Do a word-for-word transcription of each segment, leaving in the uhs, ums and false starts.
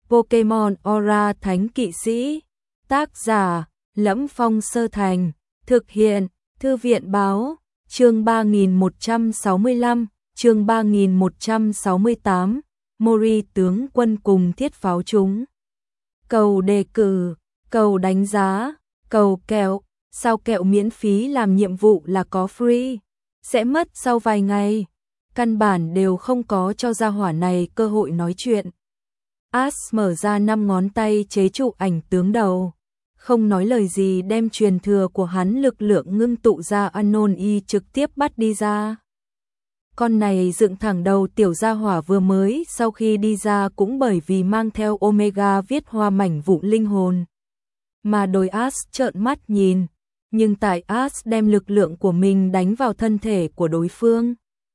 Pokemon Aura Thánh Kỵ Sĩ. Tác giả: Lẫm Phong Sơ Thành. Thực hiện: Thư viện báo. Chương ba nghìn một trăm sáu mươi lăm, chương ba nghìn một trăm sáu mươi tám. Mori tướng quân cùng thiết pháo chúng. Cầu đề cử, cầu đánh giá, cầu kẹo. Sao kẹo miễn phí làm nhiệm vụ là có free, sẽ mất sau vài ngày. Căn bản đều không có cho gia hỏa này cơ hội nói chuyện. Ash mở ra năm ngón tay chế trụ ảnh tướng đầu, không nói lời gì đem truyền thừa của hắn lực lượng ngưng tụ ra Anon Y trực tiếp bắt đi ra. Con này dựng thẳng đầu tiểu gia hỏa vừa mới sau khi đi ra cũng bởi vì mang theo Omega viết hoa mảnh vụ linh hồn. Mà đôi Ash trợn mắt nhìn, nhưng tại Ash đem lực lượng của mình đánh vào thân thể của đối phương.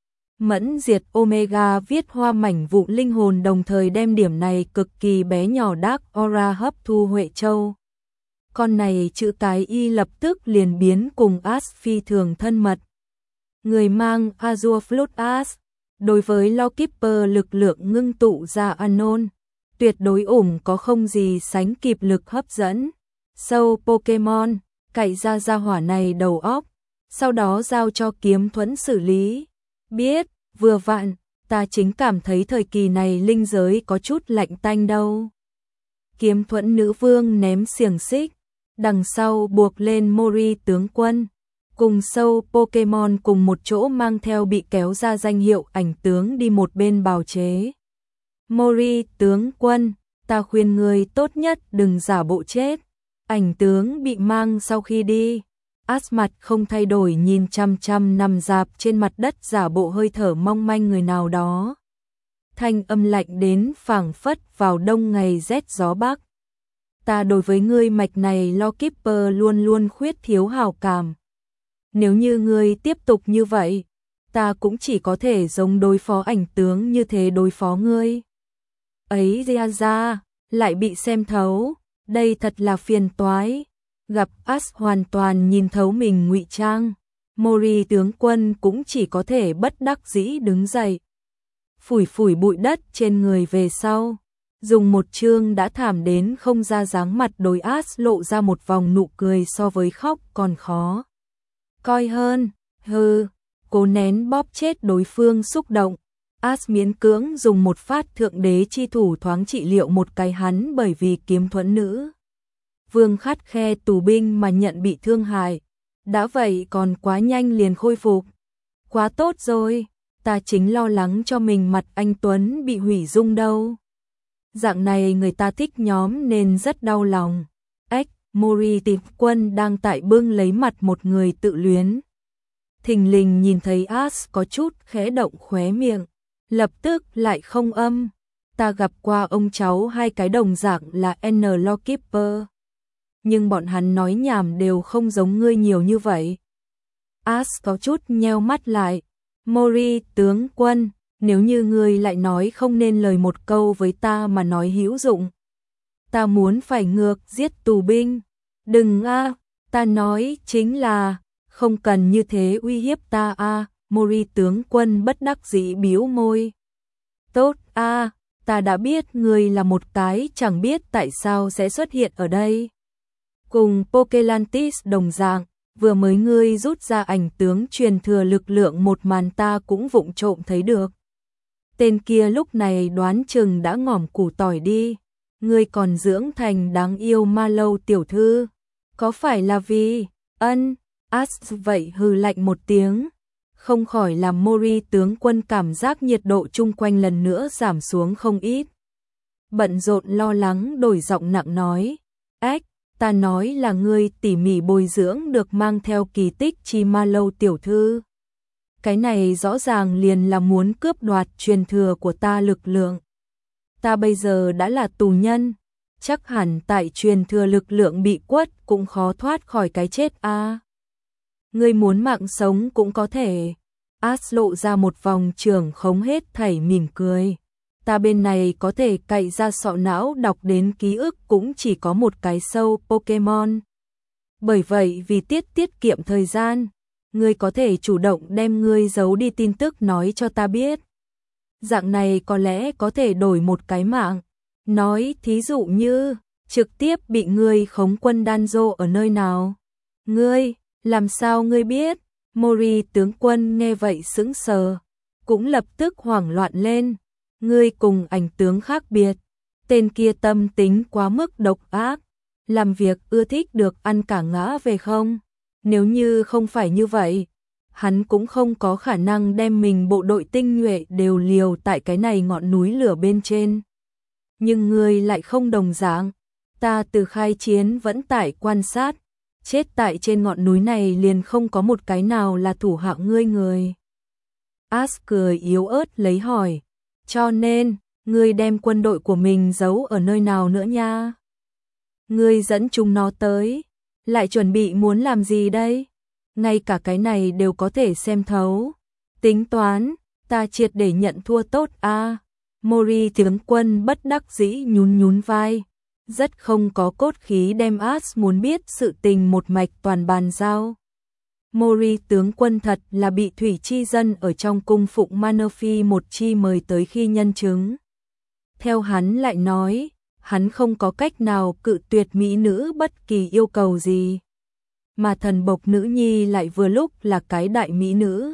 Mẫn diệt Omega viết hoa mảnh vụ linh hồn đồng thời đem điểm này cực kỳ bé nhỏ Dark Aura hấp thu Huệ Châu. Con này chữ cái Y lập tức liền biến cùng Ash phi thường thân mật. Người mang Azure Flood Ash, đối với Lawkeeper lực lượng ngưng tụ ra Anon, tuyệt đối ủng có không gì sánh kịp lực hấp dẫn. Sâu Pokemon, cậy ra gia hỏa này đầu óc, sau đó giao cho Kiếm Thuẫn xử lý. Biết, vừa vặn, ta chính cảm thấy thời kỳ này linh giới có chút lạnh tanh đâu. Kiếm Thuẫn nữ vương ném xiềng xích, đằng sau buộc lên Mori tướng quân, cùng sâu Pokemon cùng một chỗ mang theo bị kéo ra danh hiệu ảnh tướng đi một bên bào chế. Mori tướng quân, ta khuyên người tốt nhất đừng giả bộ chết. Ảnh tướng bị mang sau khi đi, Ash mặt không thay đổi nhìn chăm chăm nằm rạp trên mặt đất giả bộ hơi thở mong manh người nào đó. Thanh âm lạnh đến phảng phất vào đông ngày rét gió bắc. Ta đối với ngươi mạch này Lawkeeper luôn luôn khuyết thiếu hảo cảm. Nếu như ngươi tiếp tục như vậy, ta cũng chỉ có thể giống đối phó ảnh tướng như thế đối phó ngươi. Ấy ra ra, lại bị xem thấu. Đây thật là phiền toái. Gặp Ash hoàn toàn nhìn thấu mình ngụy trang, Mori tướng quân cũng chỉ có thể bất đắc dĩ đứng dậy, phủi phủi bụi đất trên người về sau, dùng một chương đã thảm đến không ra dáng mặt đối Ash lộ ra một vòng nụ cười so với khóc còn khó coi hơn. Hừ, cố nén bóp chết đối phương xúc động. Ash miễn cưỡng dùng một phát thượng đế chi thủ thoáng trị liệu một cái hắn bởi vì Kiếm Thuẫn nữ vương khắt khe tù binh mà nhận bị thương hại. Đã vậy còn quá nhanh liền khôi phục. Quá tốt rồi, ta chính lo lắng cho mình mặt anh Tuấn bị hủy dung đâu. Dạng này người ta thích nhóm nên rất đau lòng. Ếch, Mori tịp quân đang tại bưng lấy mặt một người tự luyến. Thình lình nhìn thấy Ash có chút khẽ động khóe miệng, lập tức lại không âm. Ta gặp qua ông cháu hai cái đồng dạng là N Lawkeeper, nhưng bọn hắn nói nhảm đều không giống ngươi nhiều như vậy. Ash có chút nheo mắt lại. Mori tướng quân, nếu như ngươi lại nói không nên lời một câu với ta mà nói hữu dụng. Ta muốn phải ngược giết tù binh. Đừng a, à, ta nói chính là không cần như thế uy hiếp ta a. À. Mori tướng quân bất đắc dĩ bĩu môi. Tốt a, à, ta đã biết ngươi là một cái chẳng biết tại sao sẽ xuất hiện ở đây. Cùng Pokelantis đồng dạng, vừa mới ngươi rút ra ảnh tướng truyền thừa lực lượng một màn ta cũng vụng trộm thấy được. Tên kia lúc này đoán chừng đã ngỏm củ tỏi đi. Ngươi còn dưỡng thành đáng yêu ma lâu tiểu thư. Có phải là vì ân? Ash vậy hừ lạnh một tiếng, không khỏi làm Mori tướng quân cảm giác nhiệt độ chung quanh lần nữa giảm xuống không ít. Bận rộn lo lắng đổi giọng nặng nói. Ếch, ta nói là ngươi tỉ mỉ bồi dưỡng được mang theo kỳ tích chi ma lâu tiểu thư. Cái này rõ ràng liền là muốn cướp đoạt truyền thừa của ta lực lượng. Ta bây giờ đã là tù nhân, chắc hẳn tại truyền thừa lực lượng bị quất cũng khó thoát khỏi cái chết a. À. Ngươi muốn mạng sống cũng có thể. Ash lộ ra một vòng trường khống hết thảy mỉm cười. Ta bên này có thể cậy ra sọ não đọc đến ký ức cũng chỉ có một cái sâu Pokemon. Bởi vậy vì tiết tiết kiệm thời gian, ngươi có thể chủ động đem ngươi giấu đi tin tức nói cho ta biết. Dạng này có lẽ có thể đổi một cái mạng. Nói thí dụ như, trực tiếp bị ngươi khống quân Danzo ở nơi nào? Ngươi, làm sao ngươi biết? Mori tướng quân nghe vậy sững sờ, cũng lập tức hoảng loạn lên. Ngươi cùng ảnh tướng khác biệt, tên kia tâm tính quá mức độc ác, làm việc ưa thích được ăn cả ngã về không? Nếu như không phải như vậy, hắn cũng không có khả năng đem mình bộ đội tinh nhuệ đều liều tại cái này ngọn núi lửa bên trên. Nhưng ngươi lại không đồng dạng, ta từ khai chiến vẫn tại quan sát, chết tại trên ngọn núi này liền không có một cái nào là thủ hạ ngươi người. As cười yếu ớt lấy hỏi, cho nên, ngươi đem quân đội của mình giấu ở nơi nào nữa nha? Ngươi dẫn chúng nó tới, lại chuẩn bị muốn làm gì đây? Ngay cả cái này đều có thể xem thấu. Tính toán, ta triệt để nhận thua tốt a. À. Mori tướng quân bất đắc dĩ nhún nhún vai, rất không có cốt khí đem As muốn biết sự tình một mạch toàn bàn giao. Mori tướng quân thật là bị thủy chi dân ở trong cung phụng Manaphy một chi mời tới khi nhân chứng. Theo hắn lại nói, hắn không có cách nào cự tuyệt mỹ nữ bất kỳ yêu cầu gì. Mà thần bộc nữ nhi lại vừa lúc là cái đại mỹ nữ.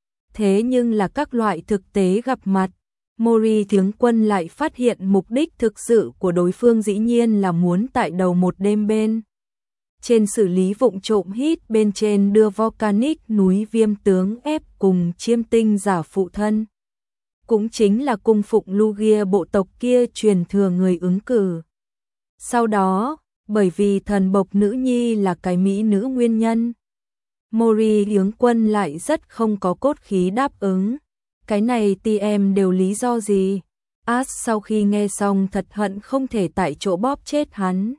Thế nhưng là các loại thực tế gặp mặt, Mori tướng quân lại phát hiện mục đích thực sự của đối phương dĩ nhiên là muốn tại đầu một đêm bên trên xử lý vụng trộm hít bên trên đưa volcanic núi viêm tướng ép cùng chiêm tinh giả phụ thân. Cũng chính là cung phụng Lugia bộ tộc kia truyền thừa người ứng cử. Sau đó, bởi vì thần bộc nữ nhi là cái mỹ nữ nguyên nhân, Mori tướng quân lại rất không có cốt khí đáp ứng. Cái này tì em đều lý do gì? As sau khi nghe xong thật hận không thể tại chỗ bóp chết hắn.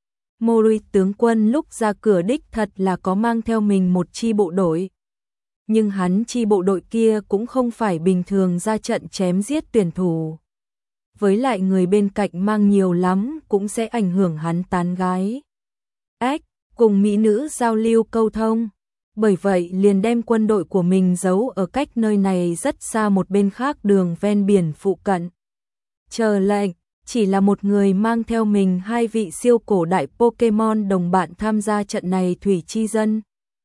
Mori tướng quân lúc ra cửa đích thật là có mang theo mình một chi bộ đội. Nhưng hắn chi bộ đội kia cũng không phải bình thường ra trận chém giết tuyển thủ. Với lại người bên cạnh mang nhiều lắm cũng sẽ ảnh hưởng hắn tán gái. Ách, cùng mỹ nữ giao lưu câu thông. Bởi vậy liền đem quân đội của mình giấu ở cách nơi này rất xa một bên khác đường ven biển phụ cận. Chờ lệnh, chỉ là một người mang theo mình hai vị siêu cổ đại Pokemon đồng bạn tham gia trận này thủy chi dân.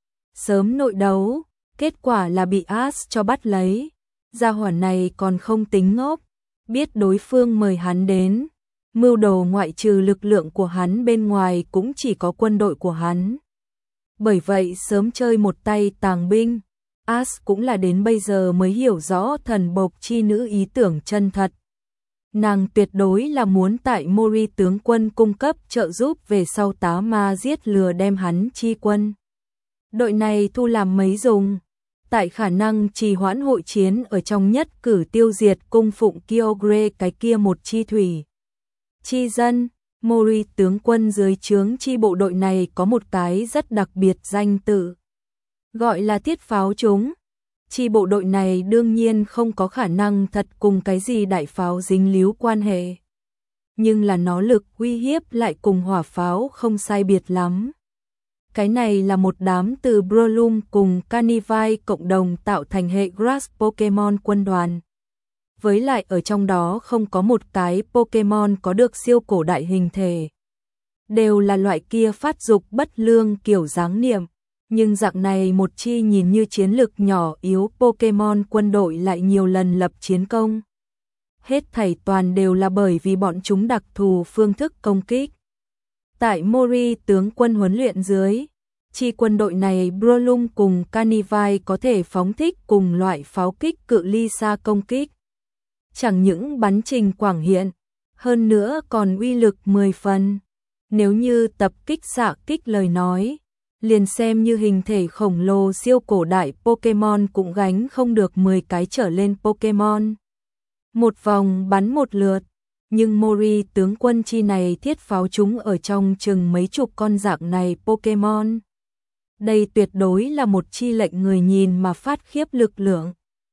Sớm nội đấu, kết quả là bị As cho bắt lấy. Gia hỏa này còn không tính ngốc, biết đối phương mời hắn đến. Mưu đồ ngoại trừ lực lượng của hắn bên ngoài cũng chỉ có quân đội của hắn. Bởi vậy sớm chơi một tay tàng binh, As cũng là đến bây giờ mới hiểu rõ thần bộc chi nữ ý tưởng chân thật. Nàng tuyệt đối là muốn tại Mori tướng quân cung cấp trợ giúp về sau tá ma giết lừa đem hắn chi quân. Đội này thu làm mấy dùng, tại khả năng trì hoãn hội chiến ở trong nhất cử tiêu diệt cung phụng Kyogre cái kia một chi thủy. Chi dân, Mori tướng quân dưới trướng chi bộ đội này có một cái rất đặc biệt danh tự, gọi là thiết pháo chúng. Chi bộ đội này đương nhiên không có khả năng thật cùng cái gì đại pháo dính líu quan hệ. Nhưng là nó lực uy hiếp lại cùng hỏa pháo không sai biệt lắm. Cái này là một đám từ Breloom cùng Carnivine cộng đồng tạo thành hệ Grass Pokemon quân đoàn. Với lại ở trong đó không có một cái Pokemon có được siêu cổ đại hình thể. Đều là loại kia phát dục bất lương kiểu dáng niệm. Nhưng dạng này một chi nhìn như chiến lực nhỏ yếu Pokemon quân đội lại nhiều lần lập chiến công. Hết thảy toàn đều là bởi vì bọn chúng đặc thù phương thức công kích. Tại Mori tướng quân huấn luyện dưới, chi quân đội này Breloom cùng Carnivine có thể phóng thích cùng loại pháo kích cự ly xa công kích. Chẳng những bắn trình quảng hiện, hơn nữa còn uy lực mười phần. Nếu như tập kích xạ kích lời nói, liền xem như hình thể khổng lồ siêu cổ đại Pokemon cũng gánh không được mười cái trở lên Pokemon. Một vòng bắn một lượt, nhưng Mori tướng quân chi này thiết pháo chúng ở trong chừng mấy chục con dạng này Pokemon. Đây tuyệt đối là một chi lệnh người nhìn mà phát khiếp lực lượng.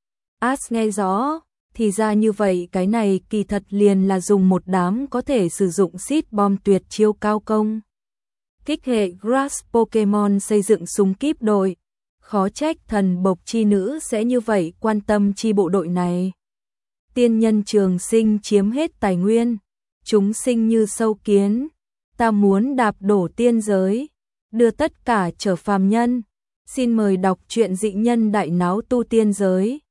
As nghe rõ, thì ra như vậy cái này kỳ thật liền là dùng một đám có thể sử dụng seed bom tuyệt chiêu cao công. Kích hệ Grass Pokemon xây dựng súng kíp đội. Khó trách thần bộc chi nữ sẽ như vậy quan tâm chi bộ đội này. Tiên nhân trường sinh chiếm hết tài nguyên. chúng sinh như sâu kiến, ta muốn đạp đổ tiên giới, đưa tất cả trở phàm nhân. Xin mời đọc truyện Dị Nhân Đại Náo Tu Tiên Giới.